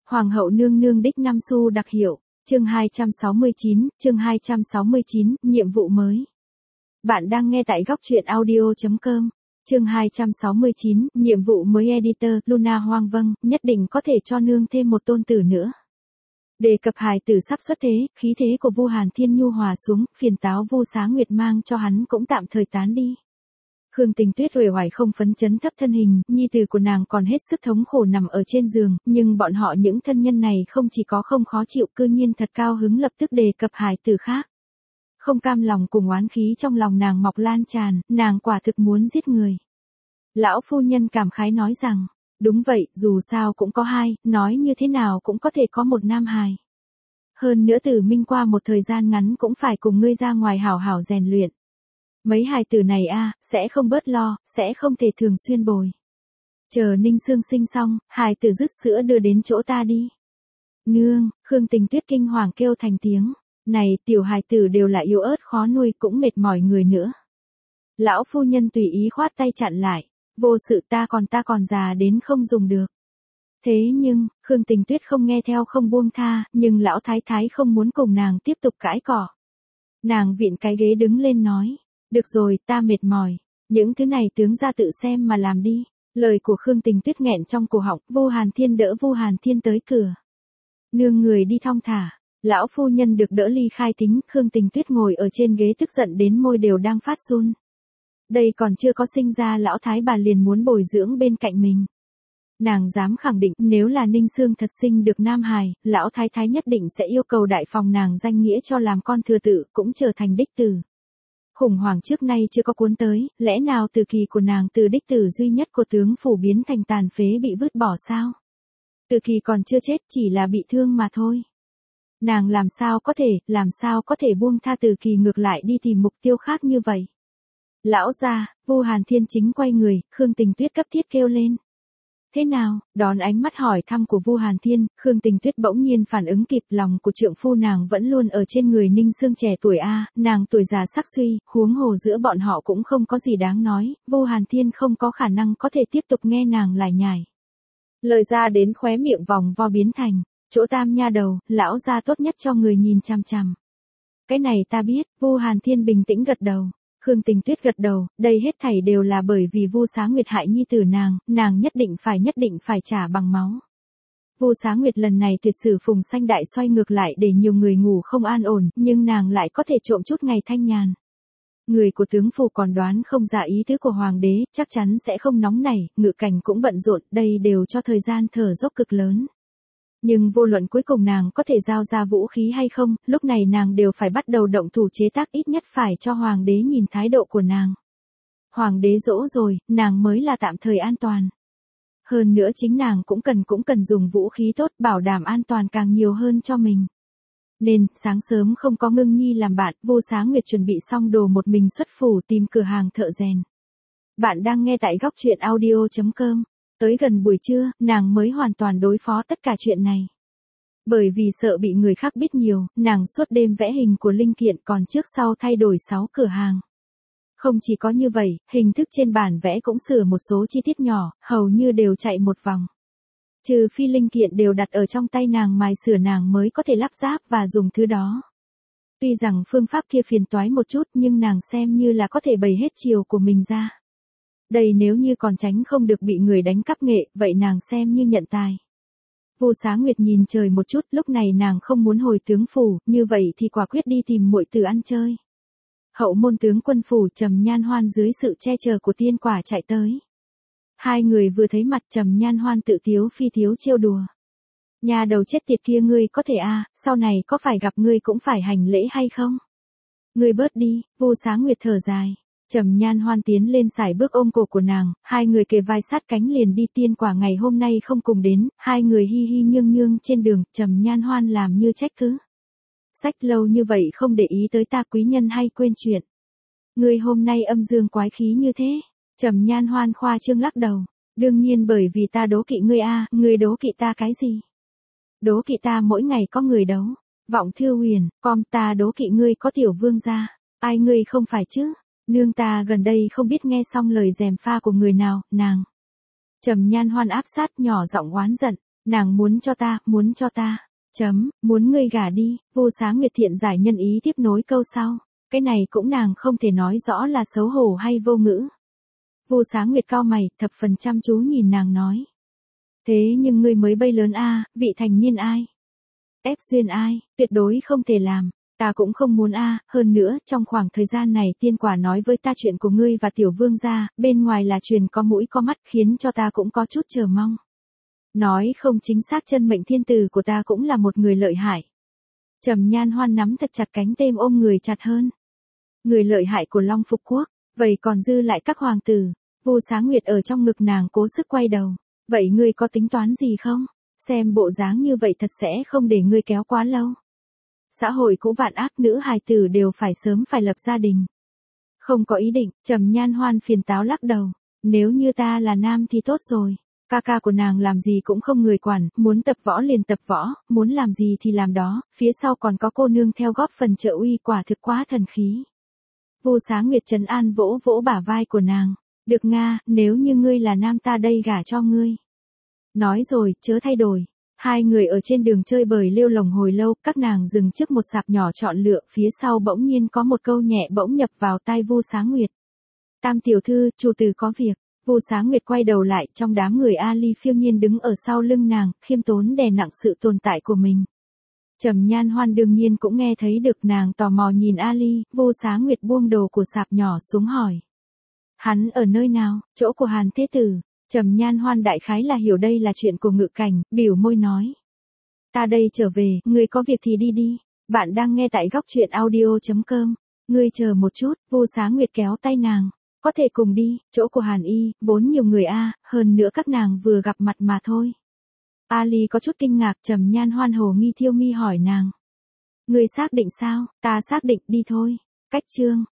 Hoàng hậu nương nương đích năm xu đặc hiệu, chương 269, nhiệm vụ mới. Bạn đang nghe tại góc truyện audio.com, chương 269, nhiệm vụ mới editor, Luna Hoang vâng, nhất định có thể cho nương thêm một tôn tử nữa. Đề cập hài tử sắp xuất thế, khí thế của Vu Hàn Thiên nhu hòa xuống, phiền táo Vu Xá Nguyệt mang cho hắn cũng tạm thời tán đi. Khương Tình Tuyết uể oải không phấn chấn thấp thân hình, nhi tử của nàng còn hết sức thống khổ nằm ở trên giường, nhưng bọn họ những thân nhân này không chỉ có không khó chịu, cư nhiên thật cao hứng lập tức đề cập hài tử khác. Không cam lòng cùng oán khí trong lòng nàng mọc lan tràn, nàng quả thực muốn giết người. Lão phu nhân cảm khái nói rằng, đúng vậy, dù sao cũng có hai, nói như thế nào cũng có thể có một nam hài. Hơn nữa Tử Minh qua một thời gian ngắn cũng phải cùng ngươi ra ngoài hảo hảo rèn luyện. Mấy hài tử này sẽ không bớt lo, sẽ không thể thường xuyên bồi. Chờ Ninh Sương sinh xong, hài tử rứt sữa đưa đến chỗ ta đi. Nương, Khương Tình Tuyết kinh hoàng kêu thành tiếng, này tiểu hài tử đều là yếu ớt khó nuôi cũng mệt mỏi người nữa. Lão phu nhân tùy ý khoát tay chặn lại, vô sự ta còn già đến không dùng được. Thế nhưng, Khương Tình Tuyết không nghe theo không buông tha, nhưng lão thái thái không muốn cùng nàng tiếp tục cãi cỏ. Nàng vịn cái ghế đứng lên nói, được rồi ta mệt mỏi, những thứ này tướng ra tự xem mà làm đi. Lời của Khương Tình Tuyết nghẹn trong cổ họng, Vu Hàn Thiên đỡ Vu Hàn Thiên tới cửa. Nương người đi thong thả, lão phu nhân được đỡ ly khai tính, Khương Tình Tuyết ngồi ở trên ghế tức giận đến môi đều đang phát run. Đây còn chưa có sinh ra lão thái bà liền muốn bồi dưỡng bên cạnh mình. Nàng dám khẳng định nếu là Ninh Sương thật sinh được nam hài, lão thái thái nhất định sẽ yêu cầu đại phòng nàng danh nghĩa cho làm con thừa tự, cũng trở thành đích tử. Khủng hoảng trước nay chưa có cuốn tới, lẽ nào từ kỳ của nàng từ đích tử duy nhất của tướng phủ biến thành tàn phế bị vứt bỏ sao? Từ kỳ còn chưa chết chỉ là bị thương mà thôi. Nàng làm sao có thể buông tha từ kỳ ngược lại đi tìm mục tiêu khác như vậy? Lão gia, Vu Hàn Thiên chính quay người, Khương Tình Tuyết cấp thiết kêu lên. Thế nào, đón ánh mắt hỏi thăm của Vu Hàn Thiên, Khương Tình Tuyết bỗng nhiên phản ứng kịp, lòng của trượng phu nàng vẫn luôn ở trên người Ninh Sương trẻ tuổi nàng tuổi già sắc suy, huống hồ giữa bọn họ cũng không có gì đáng nói, Vu Hàn Thiên không có khả năng có thể tiếp tục nghe nàng lải nhải. Lời ra đến khóe miệng vòng vo biến thành, chỗ tam nha đầu, lão gia tốt nhất cho người nhìn chằm chằm. Cái này ta biết, Vu Hàn Thiên bình tĩnh gật đầu. Khương Tình Tuyết gật đầu, đây hết thảy đều là bởi vì Vu Xá Nguyệt hại nhi tử nàng nhất định phải trả bằng máu. Vu Xá Nguyệt lần này tuyệt sử phùng sanh đại xoay ngược lại để nhiều người ngủ không an ổn, nhưng nàng lại có thể trộm chút ngày thanh nhàn. Người của tướng phủ còn đoán không ra ý tứ của hoàng đế, chắc chắn sẽ không nóng nảy, ngự cảnh cũng bận rộn, đây đều cho thời gian thở dốc cực lớn. Nhưng vô luận cuối cùng nàng có thể giao ra vũ khí hay không, lúc này nàng đều phải bắt đầu động thủ chế tác, ít nhất phải cho hoàng đế nhìn thái độ của nàng. Hoàng đế dỗ rồi, nàng mới là tạm thời an toàn. Hơn nữa chính nàng cũng cần dùng vũ khí tốt, bảo đảm an toàn càng nhiều hơn cho mình. Nên, sáng sớm không có Ngưng Nhi làm bạn, Vu Xá Nguyệt chuẩn bị xong đồ một mình xuất phủ tìm cửa hàng thợ rèn. Bạn đang nghe tại góc truyện audio.com. Tới gần buổi trưa, nàng mới hoàn toàn đối phó tất cả chuyện này. Bởi vì sợ bị người khác biết nhiều, nàng suốt đêm vẽ hình của linh kiện còn trước sau thay đổi 6 cửa hàng. Không chỉ có như vậy, hình thức trên bản vẽ cũng sửa một số chi tiết nhỏ, hầu như đều chạy một vòng. Trừ phi linh kiện đều đặt ở trong tay nàng mài sửa nàng mới có thể lắp ráp và dùng thứ đó. Tuy rằng phương pháp kia phiền toái một chút nhưng nàng xem như là có thể bày hết chiều của mình ra. Đây nếu như còn tránh không được bị người đánh cắp nghệ, vậy nàng xem như nhận tài. Vu Xá Nguyệt nhìn trời một chút, lúc này nàng không muốn hồi tướng phủ, như vậy thì quả quyết đi tìm muội tử ăn chơi. Hậu môn tướng quân phủ Trầm Nhan Hoan dưới sự che chở của Tiên Quả chạy tới. Hai người vừa thấy mặt Trầm Nhan Hoan tự tiếu phi tiếu trêu đùa. Nhà đầu chết tiệt kia ngươi có thể sau này có phải gặp ngươi cũng phải hành lễ hay không? Ngươi bớt đi, Vu Xá Nguyệt thở dài. Trầm Nhan Hoan tiến lên sải bước ôm cổ của nàng, hai người kề vai sát cánh liền đi. Tiên Quả ngày hôm nay không cùng đến, hai người hi hi nhương nhương trên đường, Trầm Nhan Hoan làm như trách cứ. Sách lâu như vậy không để ý tới ta quý nhân hay quên chuyện. Ngươi hôm nay âm dương quái khí như thế. Trầm Nhan Hoan khoa trương lắc đầu, đương nhiên bởi vì ta đố kỵ ngươi ngươi đố kỵ ta cái gì? Đố kỵ ta mỗi ngày có người đấu. Vọng Thư Huyền, ta đố kỵ ngươi có tiểu vương gia. Ai ngươi không phải chứ? Nương ta gần đây không biết nghe xong lời gièm pha của người nào, nàng. Trầm Nhan Hoan áp sát nhỏ giọng oán giận, Nàng muốn cho ta. Muốn ngươi gả đi, Vu Xá Nguyệt thiện giải nhân ý tiếp nối câu sau. Cái này cũng nàng không thể nói rõ là xấu hổ hay vô ngữ. Vu Xá Nguyệt cau mày, thập phần chăm chú nhìn nàng nói. Thế nhưng ngươi mới bay lớn a, vị thành niên ai? Ép duyên ai, tuyệt đối không thể làm. Ta cũng không muốn a, hơn nữa, trong khoảng thời gian này tiên quả nói với ta chuyện của ngươi và tiểu vương gia, bên ngoài là truyền có mũi có mắt khiến cho ta cũng có chút chờ mong. Nói không chính xác chân mệnh thiên tử của ta cũng là một người lợi hại. Trầm Nhan Hoan nắm thật chặt cánh têm ôm người chặt hơn. Người lợi hại của Long Phục Quốc, vậy còn dư lại các hoàng tử. Vu Xá Nguyệt ở trong ngực nàng cố sức quay đầu. Vậy ngươi có tính toán gì không? Xem bộ dáng như vậy thật sẽ không để ngươi kéo quá lâu. Xã hội cũ vạn ác, nữ hài tử đều phải sớm phải lập gia đình. Không có ý định, Trầm Nhan Hoan phiền táo lắc đầu. Nếu như ta là nam thì tốt rồi. Ca ca của nàng làm gì cũng không người quản, muốn tập võ liền tập võ, muốn làm gì thì làm đó, phía sau còn có cô nương theo góp phần trợ uy, quả thực quá thần khí. Vu Xá Nguyệt trấn an vỗ vỗ bả vai của nàng. Được Nga, nếu như ngươi là nam ta đây gả cho ngươi. Nói rồi, chớ thay đổi. Hai người ở trên đường chơi bời lêu lồng hồi lâu, các nàng dừng trước một sạp nhỏ chọn lựa, phía sau bỗng nhiên có một câu nhẹ bỗng nhập vào tai Vu Xá Nguyệt. Tam tiểu thư, chủ tử có việc. Vu Xá Nguyệt quay đầu lại, trong đám người Ali phiêu nhiên đứng ở sau lưng nàng, khiêm tốn đè nặng sự tồn tại của mình. Trầm Nhan Hoan đương nhiên cũng nghe thấy được, nàng tò mò nhìn Ali, Vu Xá Nguyệt buông đồ của sạp nhỏ xuống hỏi. Hắn ở nơi nào? Chỗ của Hàn Thế Tử. Trầm Nhan Hoan đại khái là hiểu đây là chuyện của Ngự Cảnh, biểu môi nói. Ta đây trở về, ngươi có việc thì đi đi. Bạn đang nghe tại góc truyện audio.com. Ngươi chờ một chút, Vu Xá Nguyệt kéo tay nàng. Có thể cùng đi, chỗ của Hàn Y, vốn nhiều người a, hơn nữa các nàng vừa gặp mặt mà thôi. Ali có chút kinh ngạc, Trầm Nhan Hoan hồ nghi thiêu mi hỏi nàng. Ngươi xác định sao? Ta xác định, đi thôi. Cách chương.